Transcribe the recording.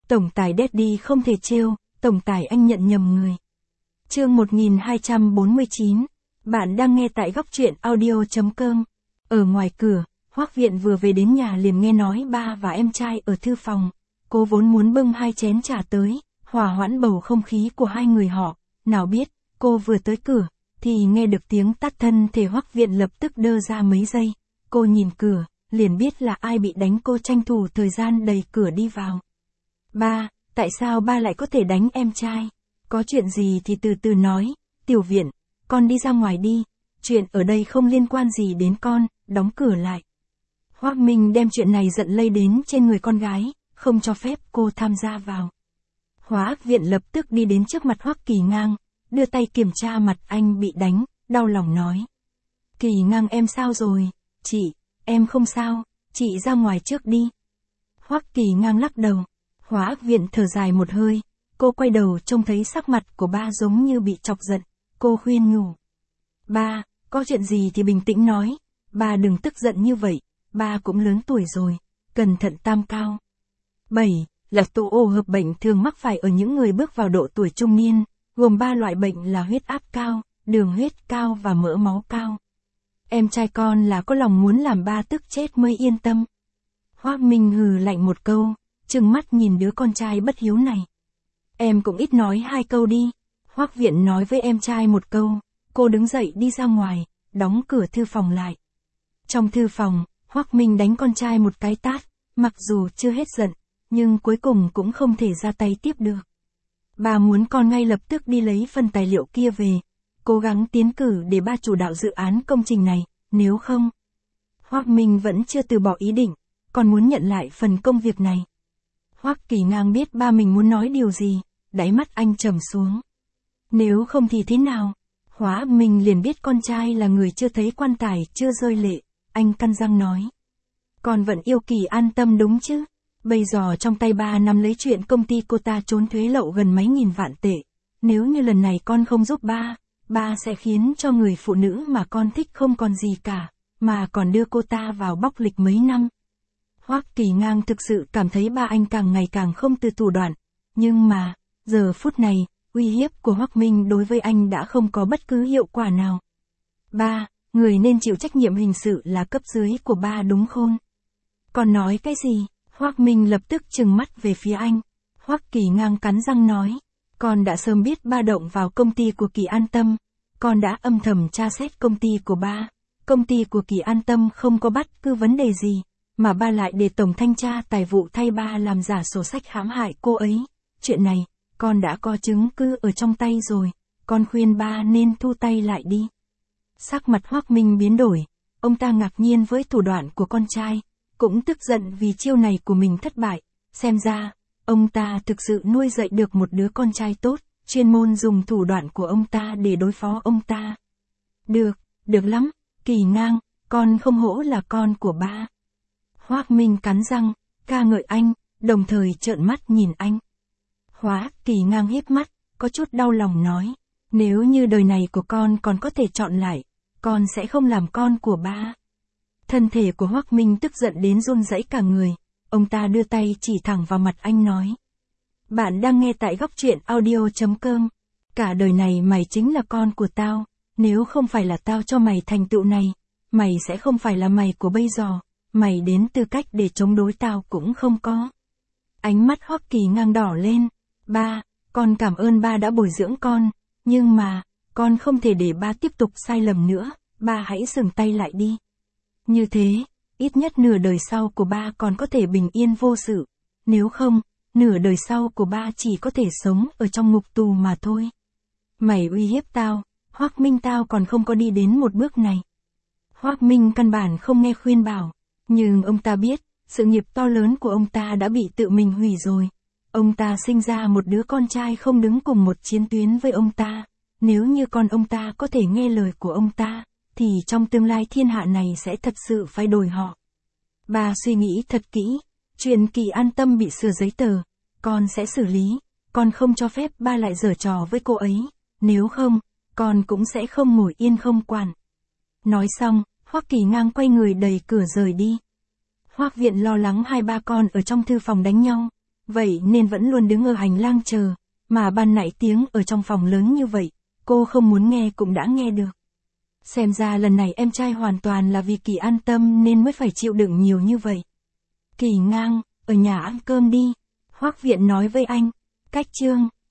Tổng tài Daddy không thể trêu, tổng tài anh nhận nhầm người. Chương 1249. Bạn đang nghe tại góc truyện audio.com. Ở ngoài cửa, Hoắc Viện vừa về đến nhà liền nghe nói ba và em trai ở thư phòng. Cô vốn muốn bưng 2 chén trà tới, hòa hoãn bầu không khí của hai người họ. Nào biết, cô vừa tới cửa, thì nghe được tiếng tát thân thể Hoắc Viện lập tức đơ ra mấy giây. Cô nhìn cửa, liền biết là ai bị đánh, cô tranh thủ thời gian đẩy cửa đi vào. Ba, tại sao ba lại có thể đánh em trai? Có chuyện gì thì từ từ nói, Tiểu Viện, con đi ra ngoài đi, chuyện ở đây không liên quan gì đến con, đóng cửa lại. Hoắc Minh đem chuyện này giận lây đến trên người con gái, không cho phép cô tham gia vào. Hoắc Viện lập tức đi đến trước mặt Hoắc Kỳ Ngang, đưa tay kiểm tra mặt anh bị đánh, đau lòng nói. Kỳ Ngang em sao rồi? Chị, em không sao, chị ra ngoài trước đi. Hoắc Kỳ Ngang lắc đầu. Hoắc Viện thở dài một hơi, cô quay đầu trông thấy sắc mặt của ba giống như bị chọc giận, cô khuyên nhủ. Ba, có chuyện gì thì bình tĩnh nói, ba đừng tức giận như vậy, ba cũng lớn tuổi rồi, cẩn thận tam cao. 7. Là tụ ô hợp bệnh thường mắc phải ở những người bước vào độ tuổi trung niên, gồm 3 loại bệnh là huyết áp cao, đường huyết cao và mỡ máu cao. Em trai con là có lòng muốn làm ba tức chết mới yên tâm. Hoắc Minh hừ lạnh một câu, trừng mắt nhìn đứa con trai bất hiếu này. Em cũng ít nói 2 câu đi. Hoắc Viện nói với em trai một câu, cô đứng dậy đi ra ngoài, đóng cửa thư phòng lại. Trong thư phòng, Hoắc Minh đánh con trai một cái tát, mặc dù chưa hết giận, nhưng cuối cùng cũng không thể ra tay tiếp được. Bà muốn con ngay lập tức đi lấy phần tài liệu kia về, cố gắng tiến cử để ba chủ đạo dự án công trình này, nếu không. Hoắc Minh vẫn chưa từ bỏ ý định, còn muốn nhận lại phần công việc này. Hoắc Kỳ Ngang biết ba mình muốn nói điều gì, đáy mắt anh trầm xuống. Nếu không thì thế nào? Hoắc Minh liền biết con trai là người chưa thấy quan tài chưa rơi lệ, anh căn răng nói. Con vẫn yêu Kỳ an tâm đúng chứ? Bây giờ trong tay ba nắm lấy chuyện công ty cô ta trốn thuế lậu gần mấy nghìn vạn tệ. Nếu như lần này con không giúp ba sẽ khiến cho người phụ nữ mà con thích không còn gì cả, mà còn đưa cô ta vào bóc lịch mấy năm. Hoắc Kỳ Ngang thực sự cảm thấy ba anh càng ngày càng không từ thủ đoạn, nhưng mà, giờ phút này, uy hiếp của Hoắc Minh đối với anh đã không có bất cứ hiệu quả nào. Ba, người nên chịu trách nhiệm hình sự là cấp dưới của ba đúng không? Còn nói cái gì? Hoắc Minh lập tức trừng mắt về phía anh. Hoắc Kỳ Ngang cắn răng nói, con đã sớm biết ba động vào công ty của Kỳ An Tâm, con đã âm thầm tra xét công ty của ba. Công ty của Kỳ An Tâm không có bất cứ vấn đề gì, mà ba lại để tổng thanh tra tài vụ thay ba làm giả sổ sách hãm hại cô ấy. Chuyện này, con đã có chứng cứ ở trong tay rồi, con khuyên ba nên thu tay lại đi. Sắc mặt Hoắc Minh biến đổi, ông ta ngạc nhiên với thủ đoạn của con trai, cũng tức giận vì chiêu này của mình thất bại, xem ra, ông ta thực sự nuôi dạy được một đứa con trai tốt, chuyên môn dùng thủ đoạn của ông ta để đối phó ông ta. Được lắm, Kỳ Ngang, con không hổ là con của ba. Hoắc Minh cắn răng, ca ngợi anh, đồng thời trợn mắt nhìn anh. Hoắc Kỳ Ngang híp mắt, có chút đau lòng nói, nếu như đời này của con còn có thể chọn lại, con sẽ không làm con của ba. Thân thể của Hoắc Minh tức giận đến run rẩy cả người, ông ta đưa tay chỉ thẳng vào mặt anh nói. Bạn đang nghe tại góc truyện audio.com. Cả đời này mày chính là con của tao, nếu không phải là tao cho mày thành tựu này, mày sẽ không phải là mày của bây giờ, mày đến tư cách để chống đối tao cũng không có. Ánh mắt Hoắc Kỳ Ngang đỏ lên, ba, con cảm ơn ba đã bồi dưỡng con, nhưng mà, con không thể để ba tiếp tục sai lầm nữa, ba hãy dừng tay lại đi. Như thế, ít nhất nửa đời sau của ba còn có thể bình yên vô sự, nếu không, nửa đời sau của ba chỉ có thể sống ở trong ngục tù mà thôi. Mày uy hiếp tao, Hoắc Minh, tao còn không có đi đến một bước này. Hoắc Minh căn bản không nghe khuyên bảo, nhưng ông ta biết, sự nghiệp to lớn của ông ta đã bị tự mình hủy rồi. Ông ta sinh ra một đứa con trai không đứng cùng một chiến tuyến với ông ta, nếu như con ông ta có thể nghe lời của ông ta, thì trong tương lai thiên hạ này sẽ thật sự phải đổi họ. Ba suy nghĩ thật kỹ, chuyện Kỳ An Tâm bị sửa giấy tờ, con sẽ xử lý, con không cho phép ba lại giở trò với cô ấy, nếu không, con cũng sẽ không ngồi yên không quản. Nói xong, Hoắc Kỳ Ngang quay người đẩy cửa rời đi. Hoắc Viện lo lắng hai ba con ở trong thư phòng đánh nhau, vậy nên vẫn luôn đứng ở hành lang chờ, mà ban nãy tiếng ở trong phòng lớn như vậy, cô không muốn nghe cũng đã nghe được. Xem ra lần này em trai hoàn toàn là vì Kỳ an tâm nên mới phải chịu đựng nhiều như vậy. Kỳ ngang, ở nhà ăn cơm đi. Hoắc Viện nói với anh. Cách chương